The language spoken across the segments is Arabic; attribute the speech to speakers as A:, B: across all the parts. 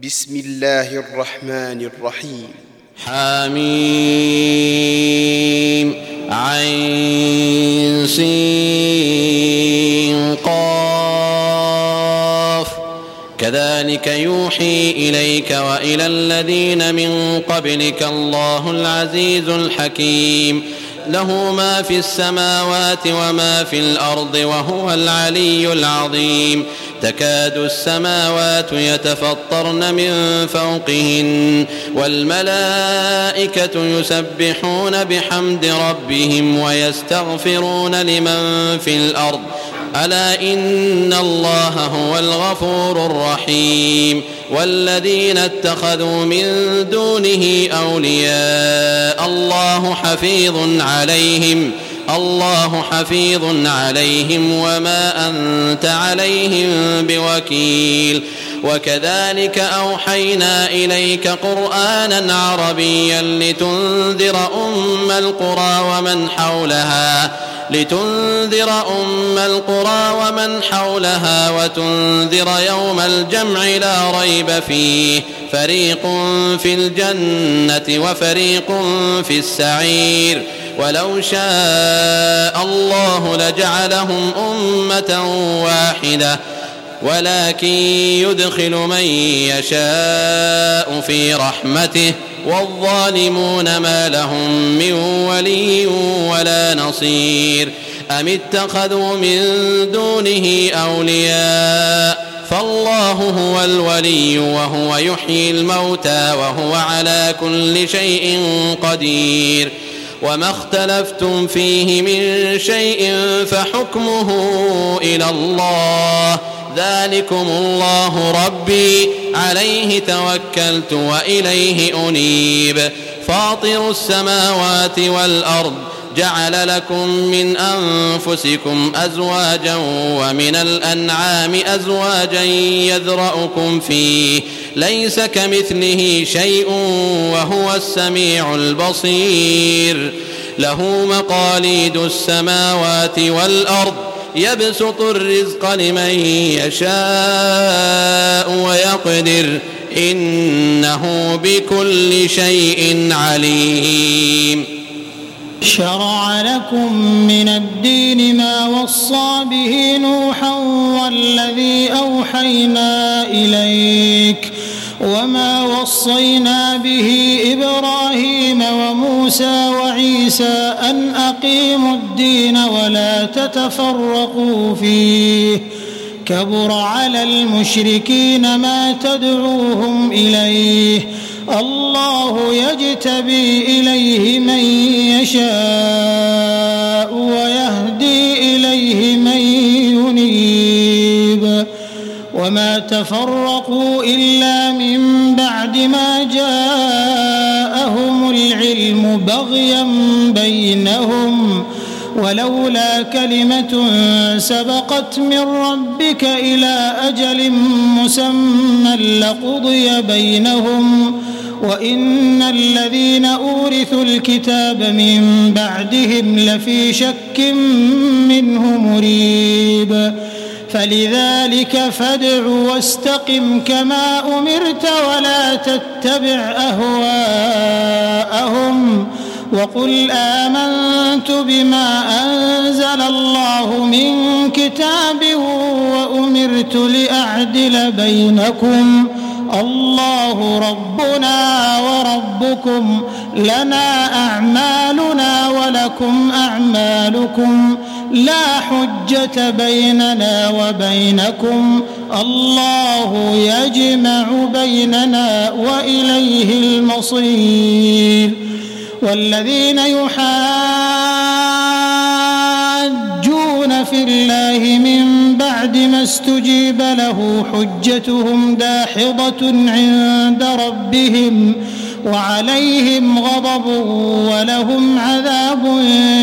A: بسم الله الرحمن الرحيم.
B: حميم عين سين قاف كذلك يوحي إليك وإلى الذين من قبلك الله العزيز الحكيم له ما في السماوات وما في الأرض وهو العلي العظيم تكاد السماوات يتفطرن من فوقهن والملائكة يسبحون بحمد ربهم ويستغفرون لمن في الأرض ألا إن الله هو الغفور الرحيم والذين اتخذوا من دونه أولياء الله حفيظ عليهم وما أنت عليهم بوكيل وكذلك أوحينا إليك قرآنا عربيا لتنذر أم القرى ومن حولها وتنذر يوم الجمع لا ريب فيه فريق في الجنة وفريق في السعير ولو شاء الله لجعلهم أمة واحدة ولكن يدخل من يشاء في رحمته والظالمون ما لهم من ولي ولا نصير أم اتخذوا من دونه أولياء فالله هو الولي وهو يحيي الموتى وهو على كل شيء قدير وما اختلفتم فيه من شيء فحكمه إلى الله ذلكم الله ربي عليه توكلت وإليه أنيب فاطر السماوات والأرض جعل لكم من أنفسكم أزواجا ومن الأنعام أزواجا يذرأكم فيه ليس كمثله شيء وهو السميع البصير له مقاليد السماوات والأرض يبسط الرزق لمن يشاء ويقدر إنه بكل شيء عليم
C: شرع لكم من الدين ما وصى به نوحا والذي أوحينا إليك وما وصينا به إبراهيم وموسى وعيسى أن أقيموا الدين ولا تتفرقوا فيه كبر على المشركين ما تدعوهم إليه الله يجتبي إليه من يشاء ويهدي إليه من ينيب وما تفرقوا إلا من بعد ما جاءهم العلم بغيا بينهم ولولا كلمة سبقت من ربك إلى أجل مسمى لقضي بينهم وإن الذين أورثوا الكتاب من بعدهم لفي شك منه مريب فلذلك فادع واستقم كما أمرت ولا تتبع أهواءهم وقل آمنت بما أنزل الله من كتاب وأمرت لأعدل بينكم الله ربنا وربكم لنا أعمالنا ولكم أعمالكم لا حجة بيننا وبينكم الله يجمع بيننا وإليه المصير والذين يحاجون في الله من بعد ما استجيب له حجتهم داحضة عند ربهم وعليهم غضب ولهم عذاب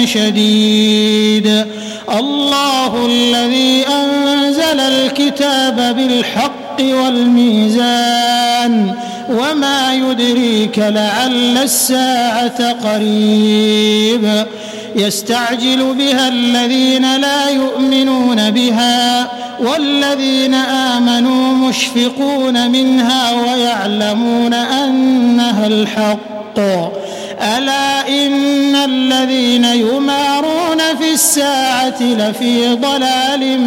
C: شديد الله الذي أنزل الكتاب بالحق والميزان وما يدريك لعل الساعة قريب يستعجل بها الذين لا يؤمنون بها والذين آمنوا مشفقون منها ويعلمون أنها الحق ألا إن الذين يمارون في الساعة لفي ضلال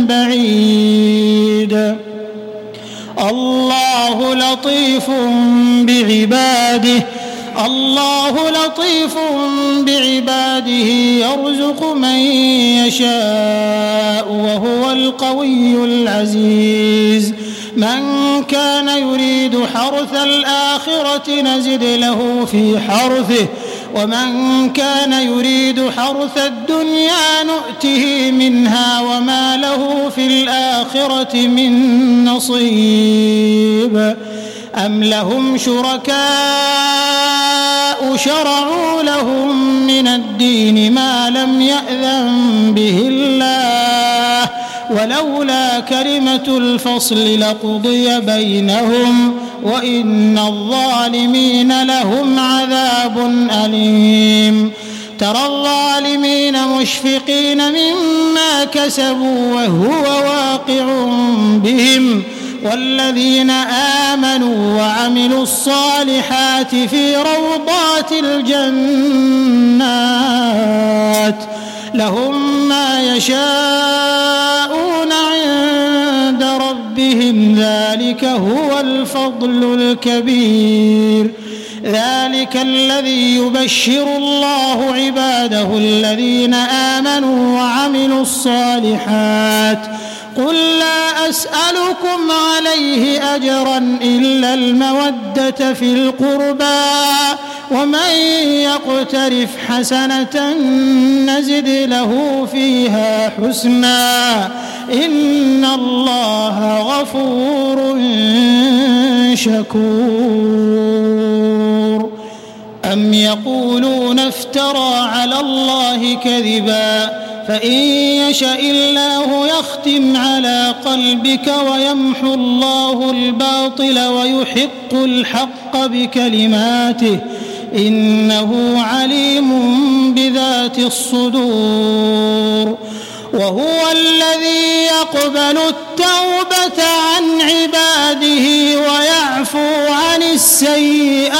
C: بعيد الله لطيف بعباده يرزق من يشاء وهو القوي العزيز من كان يريد حرث الآخرة نزد له في حرثه ومن كان يريد حرث الدنيا نؤته منها وما له في الآخرة من نصيب أم لهم شركاء شرعوا لهم من الدين ما لم يأذن به الله ولولا كلمة الفصل لقضي بينهم وإن الظالمين لهم عذاب أليم ترى الظالمين مشفقين مما كسبوا وهو واقع بهم والذين آمنوا وعملوا الصالحات في روضات الجنات لهم ما يشاءون عند ربهم ذلك هو الفضل الكبير ذلك الذي يبشر الله عباده الذين آمنوا وعملوا الصالحات قل لا أسألكم عليه أجرا إلا المودة في القربى ومن يقترف حسنة نزد له فيها حسنا إن الله غفور شكور أم يقولون افترى على الله كذبا فإن يشأ الله يختم على قلبك ويمحو الله الباطل ويحق الحق بكلماته إنه عليم بذات الصدور وهو الذي يقبل التوبة عن عباده ويعفو عن السيئات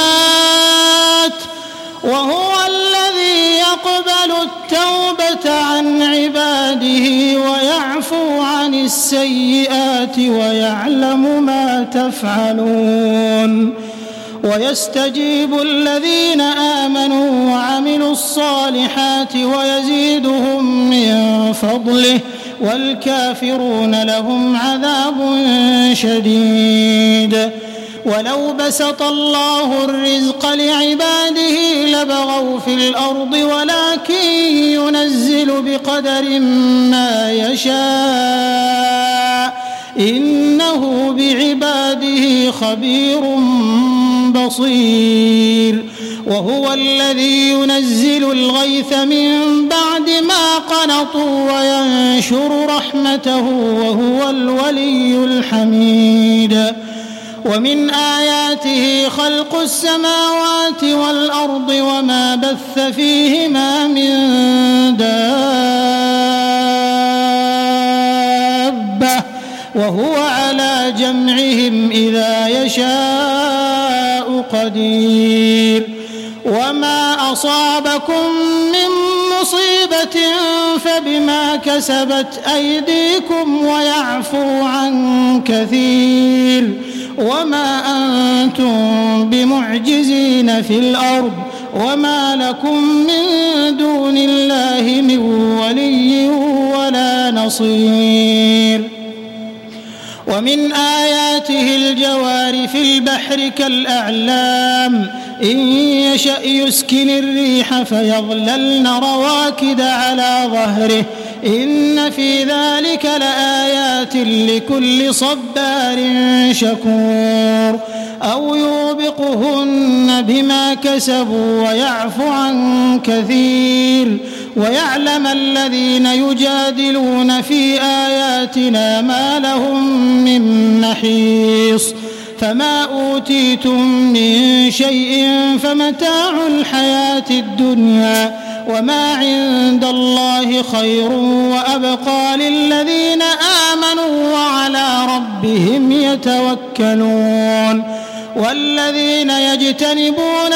C: ويعلم ما تفعلون ويستجيب الذين آمنوا وعملوا الصالحات ويزيدهم من فضله والكافرون لهم عذاب شديد ولو بسط الله الرزق لعباده لبغوا في الأرض ولكن ينزل بقدر ما يشاء إنه بعباده خبير بصير وهو الذي ينزل الغيث من بعد ما قنطوا وينشر رحمته وهو الولي الحميد ومن آياته خلق السماوات والأرض وما بث فيهما من دابة وهو على جمعهم إذا يشاء قدير وما أصابكم من مصيبة فبما كسبت أيديكم ويعفو عن كثير وما أنتم بمعجزين في الأرض وما لكم من دون الله من ولي ولا نصير ومن آياته الجوار في البحر كالأعلام إن يشأ يسكن الريح فيظللن رواكد على ظهره إن في ذلك لآيات لكل صبار شكور أو يوبقهن بما كسبوا ويعفو عن كثير ويعلم الذين يجادلون في آياتنا ما لهم من محيص فما أوتيتم من شيء فمتاع الحياة الدنيا وما عند الله خير وأبقى للذين آمنوا وعلى ربهم يتوكلون والذين يجتنبون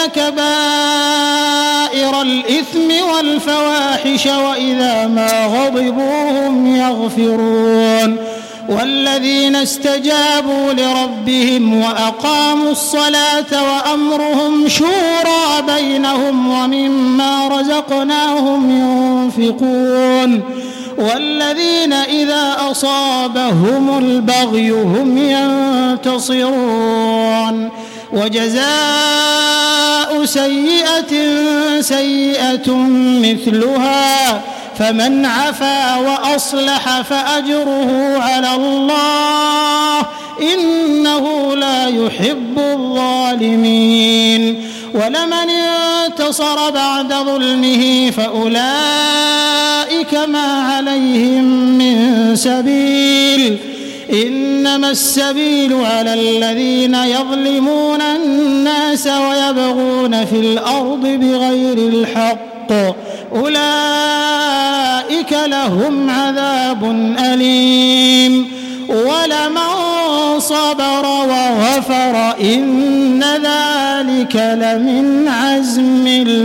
C: كبائر الإثم والفواحش وإذا ما غضبوا هم يغفرون والذين استجابوا لربهم وأقاموا الصلاة وأمرهم شورى بينهم ومما رزقناهم ينفقون والذين إذا أصابهم البغي هم ينتصرون وجزاء سيئة سيئة مثلها فمن عفا وأصلح فأجره على الله إنه لا يحب الظالمين ولمن انتصر بعد ظلمه فأولئك ما عليهم من سبيل إنما السبيل على الذين يظلمون الناس ويبغون في الأرض بغير الحق أولئك لهم عذاب أليم ولمن صبر وغفر إن ذلك لمن عزم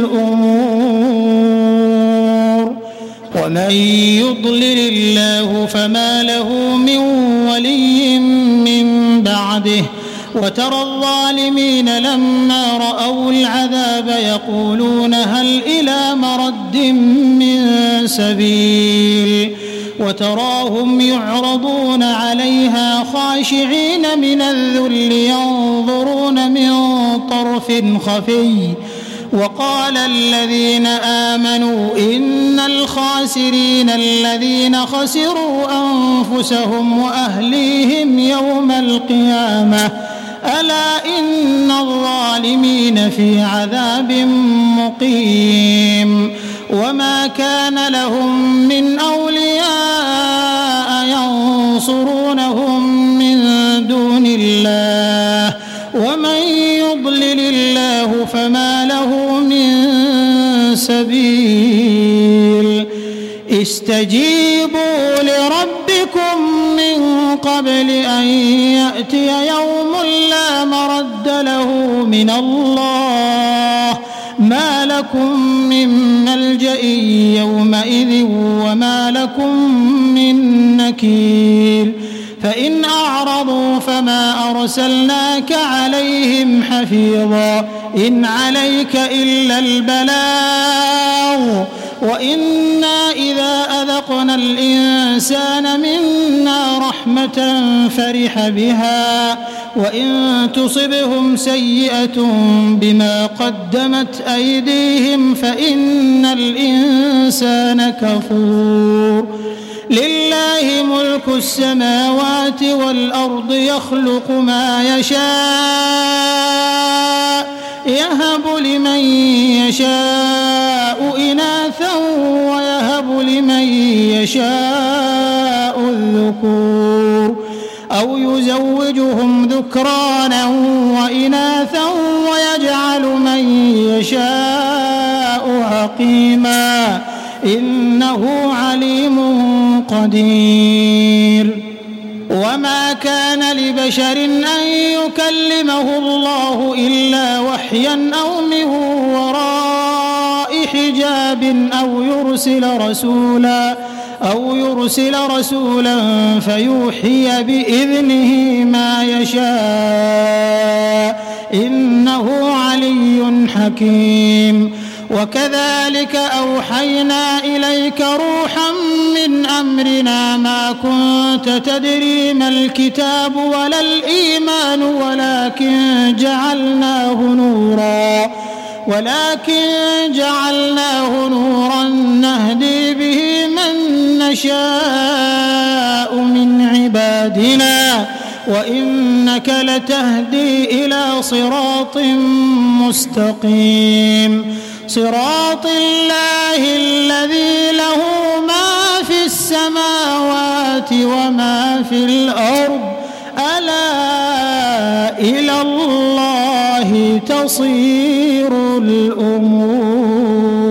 C: الأمور ومن يضلل الله فما له من ولي من بعده وترى الظالمين لما رأوا العذاب يقولون هل إلى مرد من سبيل وتراهم يعرضون عليها خاشعين من الذل ينظرون من طرف خفي وقال الذين آمنوا إن الخاسرين الذين خسروا أنفسهم وأهليهم يوم القيامة ألا إن الظالمين في عذاب مقيم وما كان لهم من أولياء ينصرونهم من دون الله ومن يضلل الله فما له من سبيل استجيبوا لربكم من قبل أن يأتي يوم لا مرد له من الله ما لكم من ملجأ يومئذ وما لكم من نكير فإن أعرضوا فما أرسلناك عليهم حفيظا إن عليك إلا البلاغ وإنا إذا أذقنا الإنسان منا رحمة فرح بها وإن تصبهم سيئة بما قدمت أيديهم فإن الإنسان كفور لله ملك السماوات والأرض يخلق ما يشاء يهب لمن يشاء إناثا ويهب لمن يشاء الذكور أو يزوجهم ذكرانا وإناثا ويجعل من يشاء عقيما إنه عليم قدير وما كان لبشر أن يكلمه الله إلا وحيا أو من وراء حجاب أو يرسل رسولا فيوحي بإذنه ما يشاء إنه علي حكيم وكذلك أوحينا إليك روحا من أمرنا ما كنت تدري ما الكتاب ولا الإيمان ولكن جعلناه نورا نهدي به من نشاء من عبادنا وإنك لتهدي إلى صراط مستقيم صراط الله الذي له ما في السماوات وما في الأرض ألا إلى الله تصير الأمور